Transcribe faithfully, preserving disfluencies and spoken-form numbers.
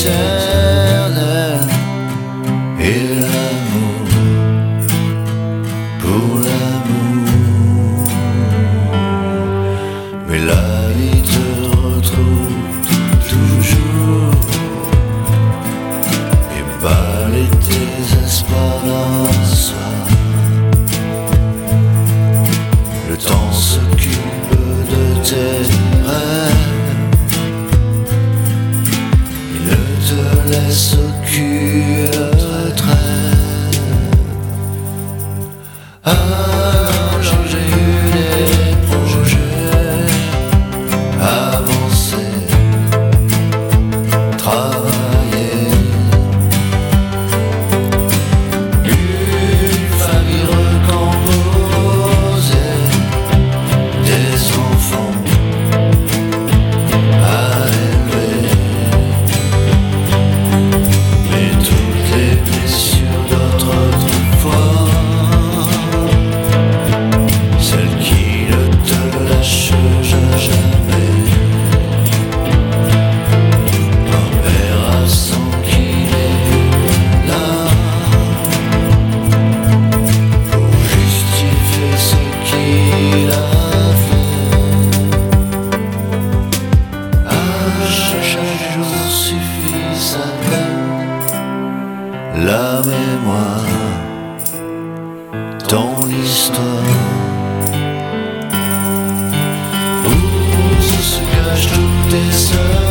éternel et l'amour pour l'amour. Mais la vie te retrouve toujours et balaye tes espoirs dans un soir. Le temps s'occupe de tes rêves, il ne te laisse aucune retraite. Alors j'ai eu des projets, avancer, travailler, une famille recomposée, des enfants à élever. Mais toutes les blessures d'autrefois, celles qui ne te lâchent jamais, un père absent qui n'est plus là pour justifier ce qu'il a fait. À chaque jour suffit sa peine, la mémoire, ton histoire, où se cachent tous tes sœurs.